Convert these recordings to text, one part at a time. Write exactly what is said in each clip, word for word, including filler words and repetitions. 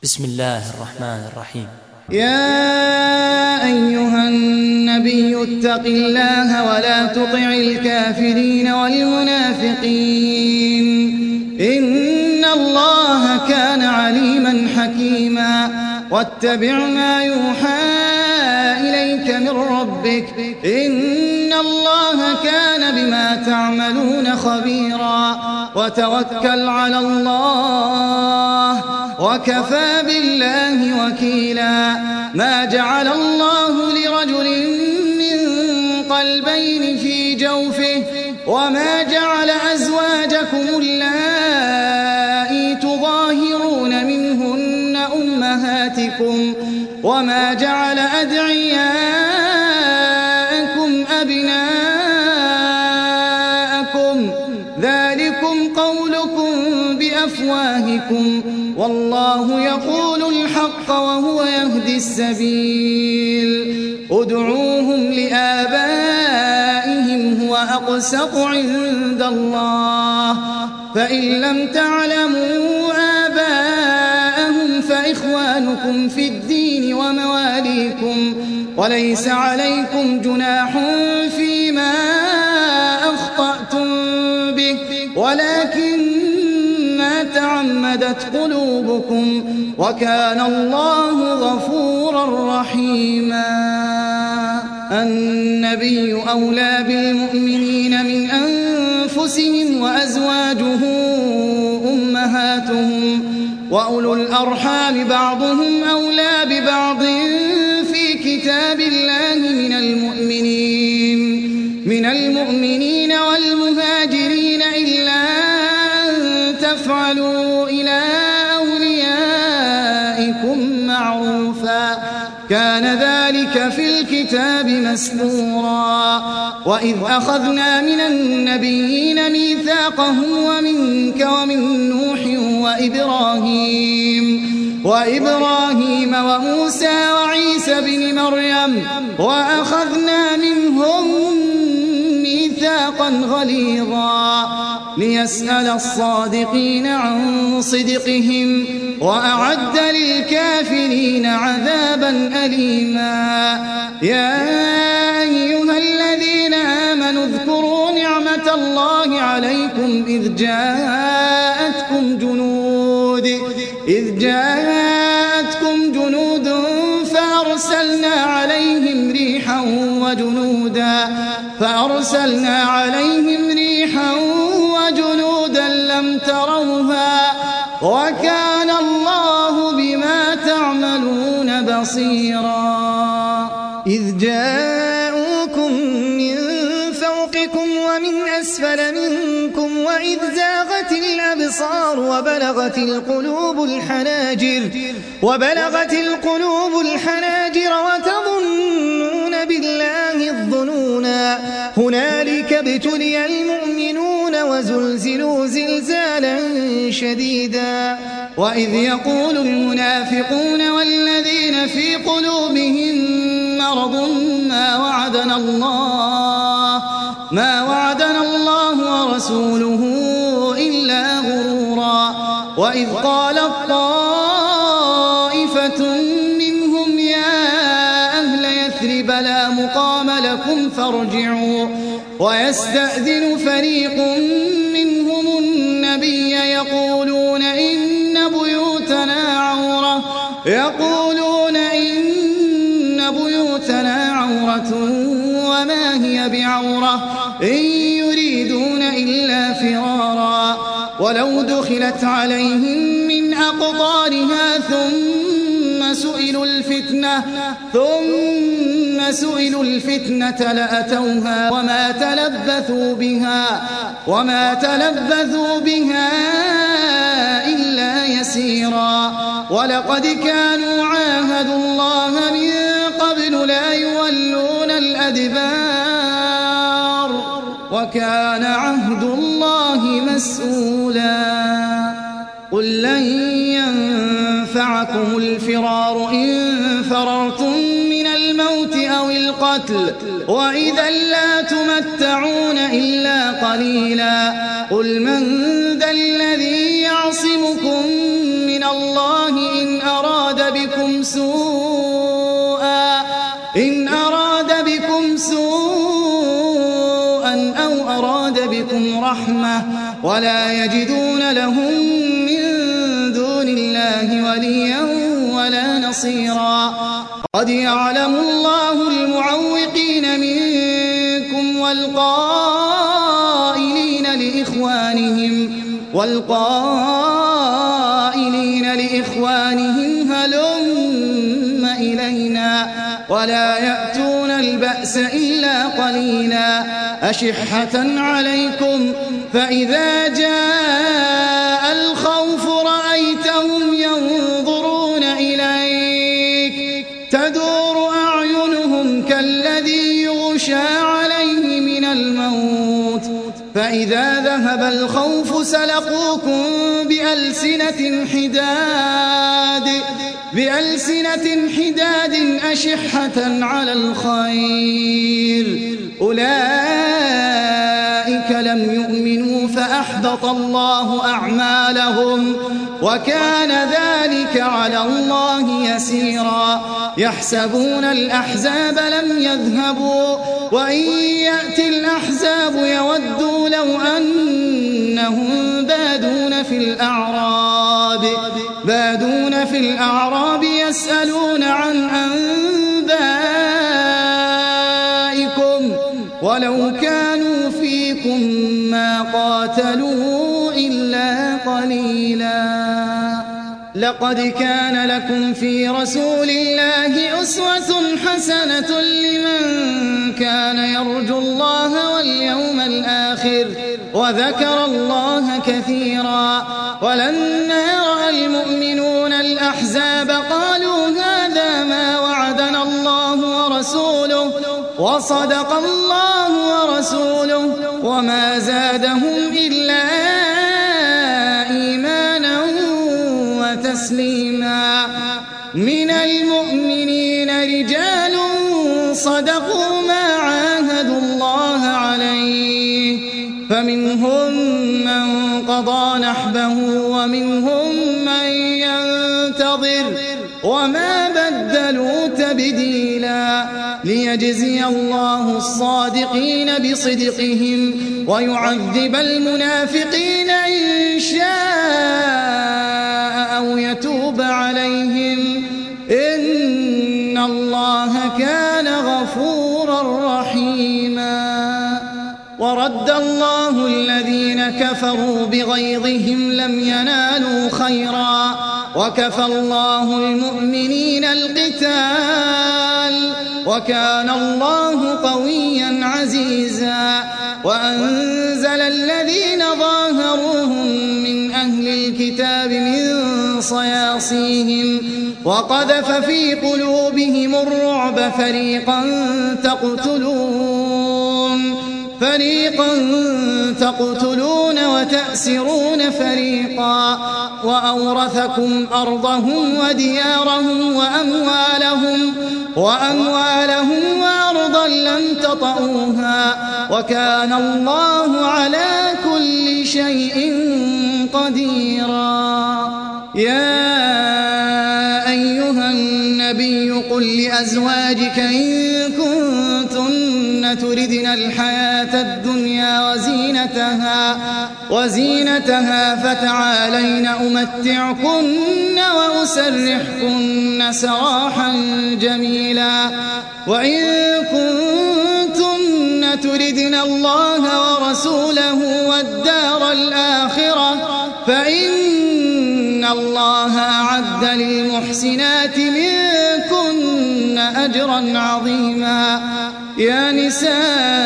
بسم الله الرحمن الرحيم. يا أيها النبي اتق الله ولا تطع الكافرين والمنافقين إن الله كان عليما حكيما واتبع ما يوحى إليك من ربك إن الله كان بما تعملون خبيرا وتوكل على الله وكفى بالله وكيلا. ما جعل الله لرجل من قلبين في جوفه وما جعل أزواجكم اللائي تظاهرون منهن أمهاتكم وما جعل أدعياءكم أبناءكم ذلكم قولكم بأفواهكم والله يقول الحق وهو يهدي السبيل. ادعوهم لآبائهم هو أقسط عند الله فإن لم تعلموا آباءهم فإخوانكم في الدين ومواليكم وليس عليكم جناح فيما أخطأتم به ولكن ما تعمدت قلوبكم وكان الله غفورا رحيما. النبي أولى بالمؤمنين من أنفسهم وأزواجه أمهاتهم وأولو الأرحام بعضهم أولى ببعض في كتاب الله من المؤمنين من المؤمنين والمهاجرين إلا تفعلوا إلى أوليائكم معروفا كان ذلك في الكتاب مسطورا. وإذ أخذنا من النبيين ميثاقهم ومنك ومن نوح وإبراهيم وإبراهيم وموسى وعيسى بن مريم وأخذنا منهم ميثاقا غليظا ليسأل الصادقين عن صدقهم وأعد للكافرين عذابا أليما. يا أيها الذين آمنوا اذكروا نعمة الله عليكم إذ جاءتكم جنود إذ جاءتكم جنود فأرسلنا عليهم ريحا وجنودا فأرسلنا عليهم ريحا وجنودا لم تروها وكان الله بما تعملون بصيرا. إذ جاءوكم من فوقكم ومن أسفل منكم وإذ زاغت الأبصار وبلغت القلوب الحناجر وبلغت القلوب الحناجر وتظنون بالله الظنونا هنالك ابتلي المؤمنون وزلزلوا زلزالا شديدا. وإذ يقول المنافقون والذين في قلوبهم مرض ما وعدنا الله ما وعدنا الله ورسوله إلا غرورا. وإذ قالت طائفة منهم يا أهل يثرب لا مقام لكم فارجعوا ويستأذن فريق منهم النبي يقولون إن بيوتنا عورة يقولون إن بيوتنا عورة وما هي بعورة إن يريدون إلا فرارا ولو دخلت عليهم من أقطارها ثم سئلوا الفتنة ثم سئلوا الفتنة لأتوها وما تلبثوا بها وما تلبثوا بها إلا يسيرا. ولقد كانوا عاهدوا الله من قبل لا يولون الأدبار وكان عهد الله مسؤولا. قل لن ينفعكم الفرار إن فررتم من الموت أو القتل وإذا لا تمتعون إلا قليلا. قل من ذا الذي يعصمكم من الله إن أراد بكم سوءا إن أراد بكم سوءا أو أراد بكم رحمة ولا يجدون لهم من دون الله وليا ولا نصيرا قد يعلم الله المعوقين منكم والقائلين لإخوانهم والقائلين لإخوانهم هلم إلينا ولا يأتون البأس إلا قليلا أشحة عليكم فإذا جاء الخوف رأيتهم ينظرون إليك تدور أعينهم كالذي يغشى عليه من الموت فإذا ذهب الخوف سلقوكم بألسنة حداد بألسنة حداد أشحة على الخير أولئك لم يؤمنوا فأحبط الله أعمالهم وكان ذلك على الله يسيرا يحسبون الأحزاب لم يذهبوا وإن يأتي الأحزاب يودوا لو أنهم بادون في الأعراب بادون في الأعراب يسألون عن أنبائكم ولو كانوا فيكم ما قاتلوا إلا قليلا لقد كان لكم في رسول الله أسوة حسنة لمن كان يرجو الله واليوم الآخر وذكر الله كثيرا ولما رأى المؤمنون الأحزاب قالوا هذا ما وعدنا الله ورسوله وصدق الله ورسوله وما زادهم إلا إيمانا وتسليما من المؤمنين رجال صدقوا ما عاهدوا الله عليه فمنهم من قضى نحبه ومنهم من ينتظر وما بدلوا تبديلا ليجزي الله الصادقين بصدقهم ويعذب المنافقين إن شاء أو يتوب عليهم إن الله كان غفورا رحيما ورد الله الذين كفروا بغيظهم لم ينالوا خيرا وكفى الله المؤمنين القتال وكان الله قويا عزيزا وأنزل الذين ظاهروهم من أهل الكتاب من صياصيهم وقذف في قلوبهم الرعب فريقا تقتلون فريقا تقتلون وتأسرون فريقا وأورثكم أرضهم وديارهم وأموالهم وأموالهم وأرضا لم تطئوها وكان الله على كل شيء قديرا يا أيها النبي قل لأزواجك إن كنتن تردن الحياة الدنيا وزينتها وزينتها فتعالين أمتعكن وأسرحكن سراحا جميلا وإن كنتن تردن الله ورسوله والدار الآخرة فإن الله أعد للمحسنات منكن أجرا عظيما يا نساء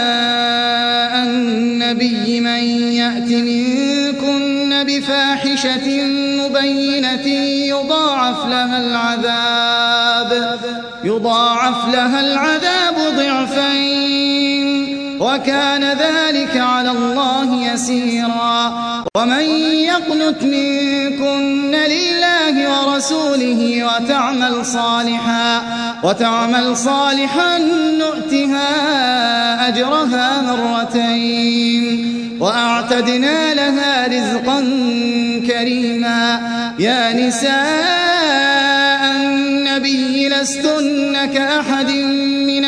النبي من يأت منكن بفاحشة مبينة يضاعف لها العذاب يضاعف لها العذاب ضعفين وكان ذلك على الله يسيرا ومن يقنت منكن لله ورسوله وتعمل صالحا وتعمل صالحا نؤتها أجرها مرتين وأعتدنا لها رزقا كريما يا نساء لستن كأحد من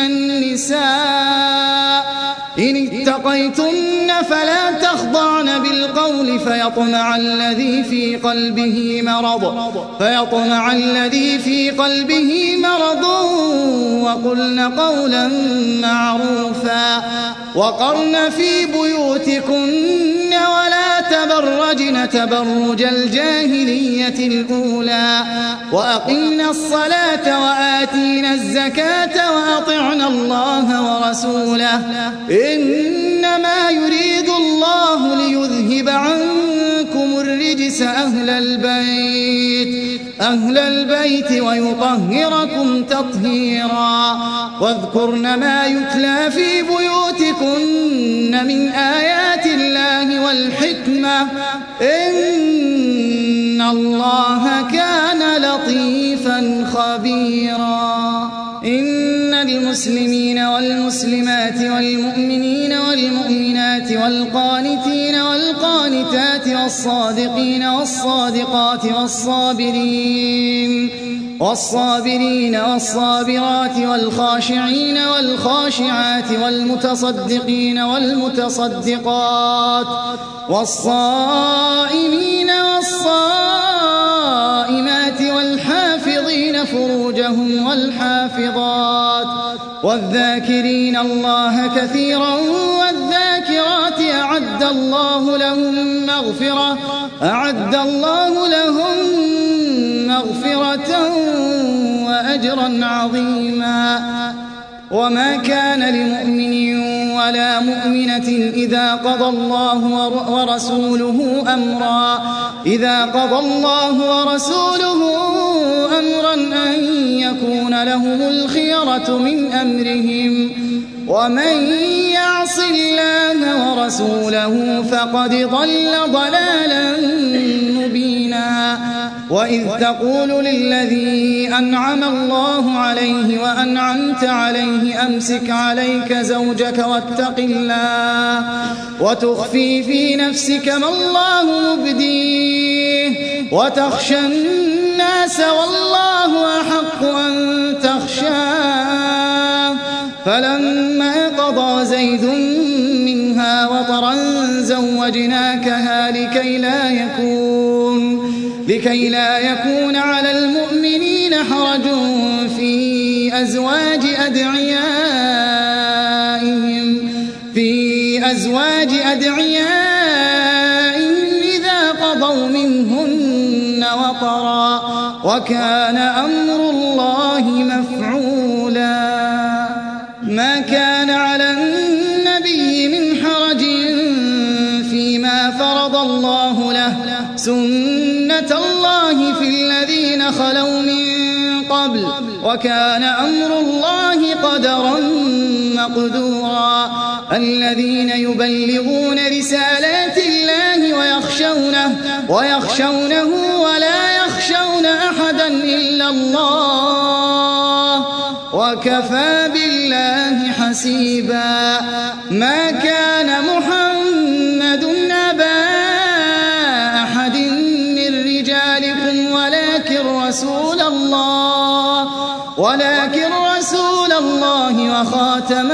النساء إن اتقيتن فلا تخضعن بالقول فيطمع الذي في قلبه مرض فيطمع الذي في قلبه مرض وقلن قولا معروفا وقرن في بيوتكن ولا تبرجن تبرج الجاهلية الأولى وأقمنا الصلاة وآتينا الزكاة وأطعنا الله ورسوله إنما يريد الله ليذهب عنكم الرجس أهل البيت أهل البيت ويطهركم تطهيرا واذكرن ما يتلى في بيوتكن من آيات الله والحكمة إن الله كان لطيفا خبيرا إن المسلمين والمسلمات والمؤمنين والمؤمنات والقانتين والقانتات والصادقين والصادقات والصابرين والصابرين والصابرات والخاشعين والخاشعات والمتصدقين والمتصدقات والصائمين والصائمات والحافظين فروجهم والحافظات والذاكرين الله كثيرا والذاكرات أعد الله لهم مغفرة أعد الله لهم مغفرة وأجرا عظيما وما كان لمؤمن ولا مؤمنة إذا قضى الله ورسوله أمرا إذا قضى الله ورسوله أمرا أن يكون لهم الخيرة من أمرهم ومن يعص الله ورسوله فقد ضل ضلالا مبينا وإذ تقول للذي أنعم الله عليه وأنعمت عليه أمسك عليك زوجك واتق الله وتخفي في نفسك ما الله مبديه وتخشى الناس والله أحق أن تخشاه فلما قضى زيد منها وطرا زوجناكها لكي لا يكون لكي لا يكون على المؤمنين حرج في أزواج أدعيائهم في أزواج أدعيائهم إذا قضوا منهن وطرا وكان أمر الله مفعولا ما كان على النبي من حرج فيما فرض الله له سنة الله في الذين خلوا من قبل وكان أمر الله قدرا مقدورا الذين يبلغون رسالات الله ويخشونه ويخشونه ولا يخشون أحدا إلا الله وكفى بالله حسيبا ما كان محمد أبا أحد من رجالكم ولكن رسول الله ولكن رسول الله وخاتم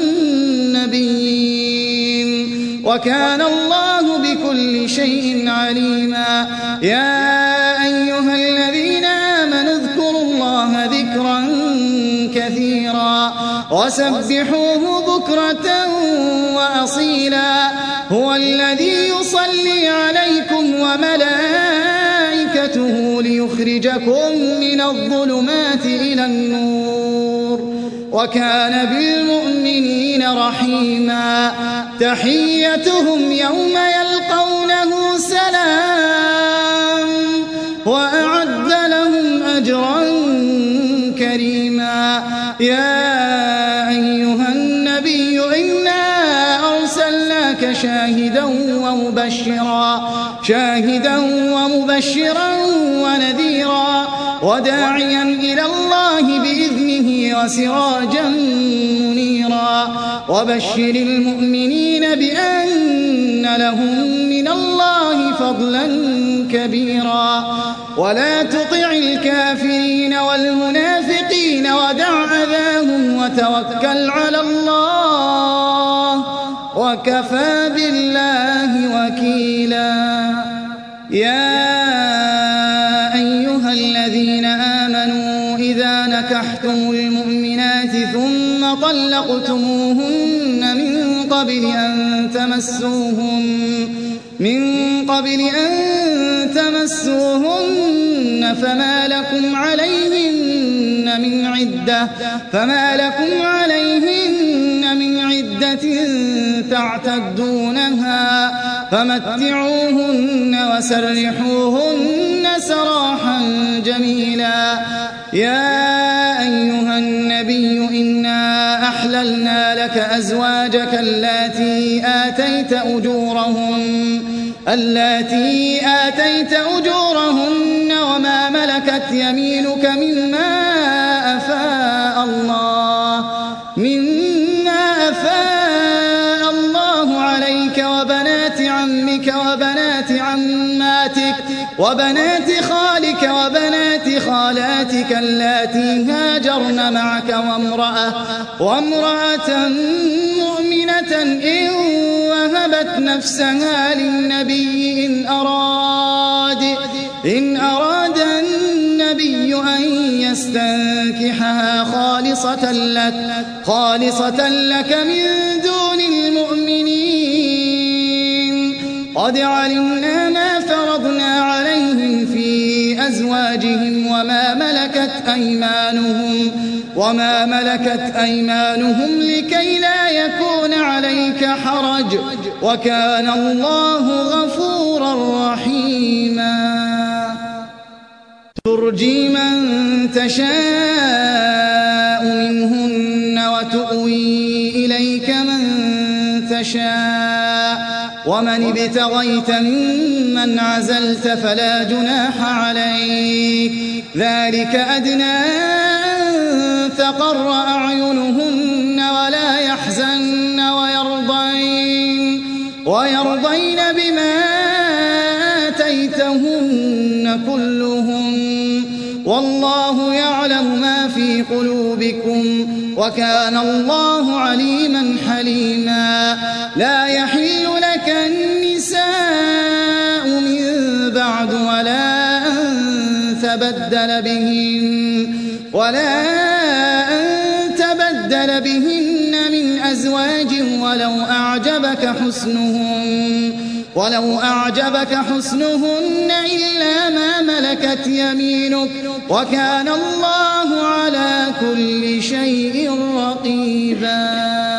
النبيين وكان الله بكل شيء عليما يا أيها الذين آمنوا اذكروا الله ذكرا كثيرا وسبحوه بكرة وأصيلا هو الذي يصلي عليكم وملائكته ليخرجكم من الظلمات إلى النور وكان بالمؤمنين رحيما تحيتهم يوم يلقونه سلام وأعد لهم أجرا كريما يا أيها النبي إنا أرسلناك شاهدا ومبشرا شاهدا ومبشرا ونذيرا وداعيا إلى الله بإذنه وسراجا منيرا وبشر المؤمنين بأن لهم من الله فضلا كبيرا ولا تطع الكافرين والمنافقين ودع أذاهم وتوكل على الله وكفى بالله وكيلا. يا أيها الذين آمنوا إذا نكحتم المؤمنات ثم طلقتموهن من قبل أن تمسوهن من قبل أن تمسوهن فما لكم عليهن من عدة فما لكم عليهن من عدة تعتدونها فمتعوهن وسرحوهن سراحا جميلا. يا أيها النبي إنا أحللنا لك أزواجك اللاتي آتيت أجورهن اللاتي آتيت أجورهن وما ملكت يمينك مما أفاء الله مما أفاء الله عليك وبنات عمك وبنات عماتك وبنات خالك وبنات خالاتك اللاتي هاجرن معك وامرأة وامرأة مؤمنة إن وهبت نفسها للنبي إن أراد إن أراد النبي أن يستنكحها خالصة لك خالصة لك من دون المؤمنين. قد علمنا ما فرضنا عليهم في أزواجهم وما ملكت أيمانهم وما ملكت أيمانهم لكي لا يكون عليك حرج وكان الله غفورا رحيما. ترجي من تشاء منهن وتؤوي إليك من تشاء ومن ابتغيت ممن عزلت فلا جناح عليك ذلك أدنى أن تقر أعينهن ولا يحزن ويرضين ويرضين بما آتيتهن كلهم والله يعلم ما في قلوبكم وكان الله عليما حليما. لا يحل لك النساء من بعد ولا أن تبدل بهن ولا أن تبدل بهن من أزواج ولو أعجبك حسنهن ولو أعجبك حسنهن إلا ما ملكت يمينك وكان الله على كل شيء رقيبا.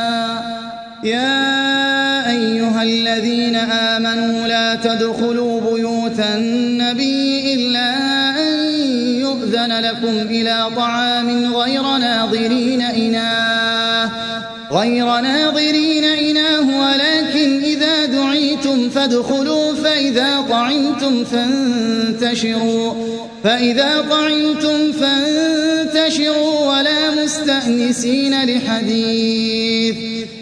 يا أيها الذين آمنوا لا تدخلوا بيوت النبي إلا أن يؤذن لكم إلى طعام غير ناظرين إناه غير ناظرين إناه ولكن إذا دعيتم فادخلوا فإذا طعمتم فانتشروا فإذا طعمتم فانتشروا ولا مستأنسين لحديث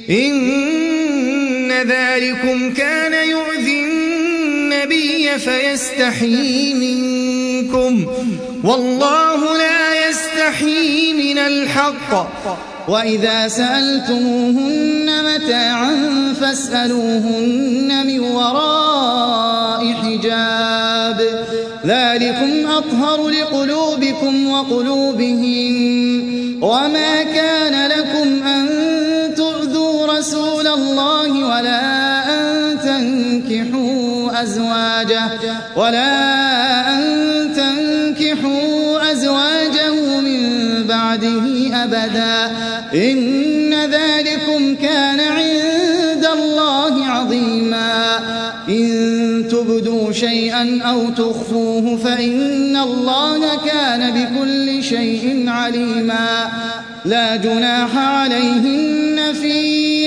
إن ذلكم كان يؤذي النبي فيستحيي منكم والله لا يستحيي من الحق. وإذا سألتموهن متاعا فاسألوهن من وراء حجاب ذلكم أطهر لقلوبكم وقلوبهم. وما كان لكم أن تؤذوا رسول الله ولا أن تنكحوا أزواجه ولا أن تنكحوا أزواجه من بعده أبدا إن ذلكم كان عند الله عظيما. إن تبدوا شيئا أو تخفوه فإن الله كان بكل شيء عليما. لا جناح عليهن في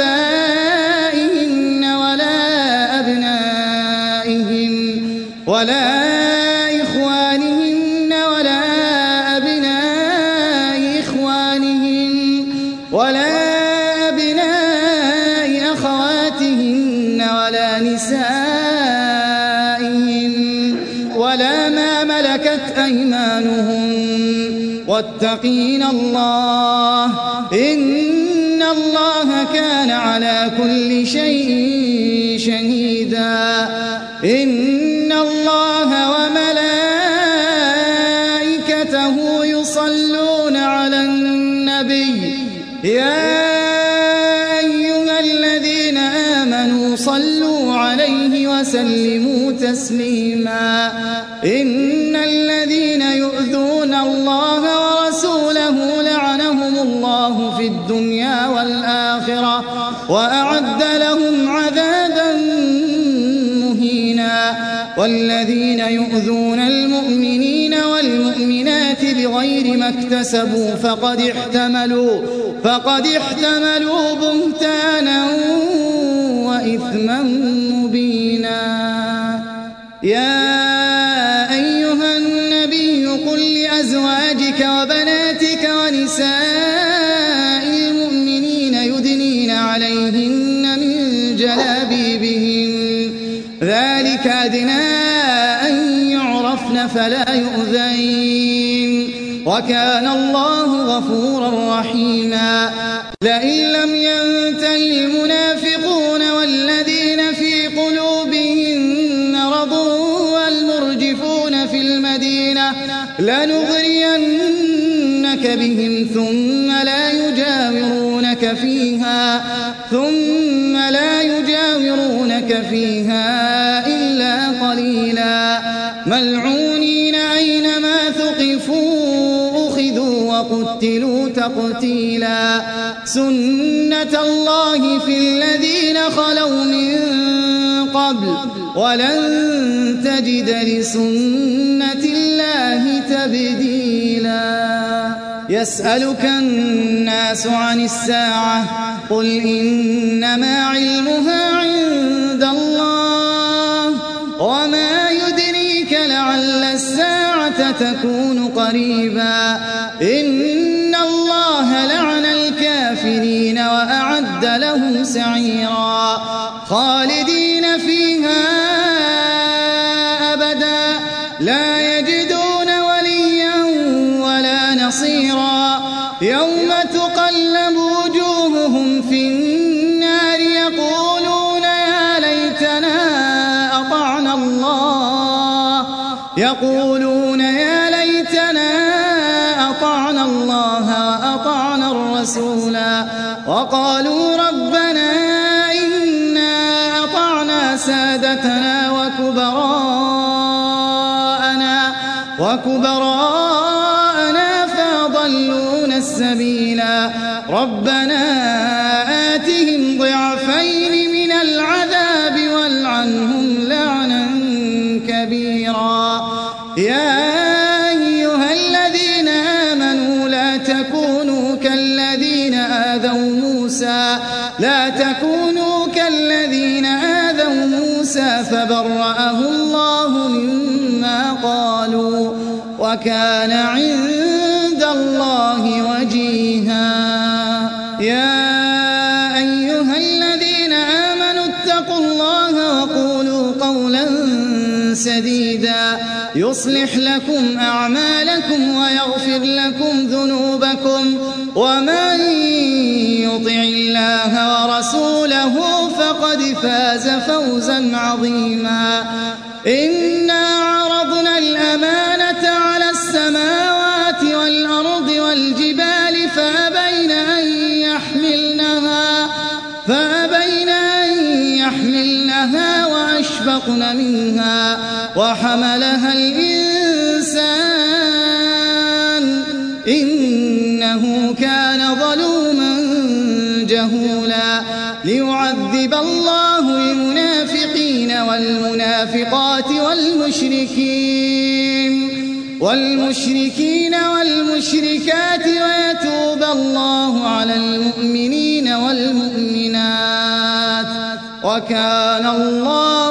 آبائهن ولا أبنائهن ولا إخوانهن ولا أبناء إخوانهن ولا أبناء أخواتهن ولا نسائهن ولا ما ملكت أيمانهن واتقين الله إن الله كان على كل شيء شهيدا إن الله وملائكته يصلون على النبي يا أيها الذين آمنوا صلوا عليه وسلموا تسليما إن الذين يؤذون الله ورسوله لعنهم الله في الدنيا والآخرة وأعد لهم عذابا مهينا والذين يؤذون المؤمنين والمؤمنات بغير ما اكتسبوا فقد احتملوا فقد احتملوا بهتانا وإثما مبينا يا أيها النبي قل لأزواجك وبناتك ونساء المؤمنين يدنين عليهن من جلابيبهن ذلك أدنى أن يعرفن فلا يؤذين وكان الله غفورا رحيما لئن لم ينتهي المنافقون والذين في قلوبهم مرض والمرجفون في المدينة لنغرينك بهم ثم لا يجاورونك فيها ثم لا يجاورونك فيها إلا قليلا ملعونين أينما ثقفوا أخذوا وقتلوا تقتيلا سنة الله في الذين خلوا من قبل ولن تجد لسنة الله تبديلا يسألك الناس عن الساعة قل إنما علمها عند الله وما يدريك لعل الساعة تكون قريبا إن الله لعن الكافرين وأعد لهم سعيرا خالدين فيها أبدا لا يجدون وليا ولا نصيرا يوم تقلب وجوههم في النار يقولون يا ليتنا أطعنا الله يقولون يا ليتنا أطعنا الله وأطعنا الرسولا وقالوا ربنا إنا أطعنا سادتنا وكبراءنا وكبراءنا فأضلونا السبيلا ربنا آتهم ضعفين من العذاب والعنهم لعنا كبيرا يا أيها الذين آمنوا لا تكونوا كالذين آذوا موسى لا تكونوا كالذين آذوا موسى فبرأه الله مما قالوا وكان عند الله وجيها يا أيها الذين آمنوا اتقوا الله وقولوا قولا سديدا يصلح لكم أعمالكم ويغفر لكم ذنوبكم ومن يطع الله ورسوله فقد فاز فوزا عظيما إنا عرضنا الأمانة على السماوات والأرض والجبال فأبين أن يحملنها فأبين أن يحملنها وأشفقن منها وحملها الإنسان إنه كان ظلوما جهولا ليعذب الله المنافقين والمنافقات والمشركين والمشركين والمشركات ويتوب الله على المؤمنين والمؤمنات وكان الله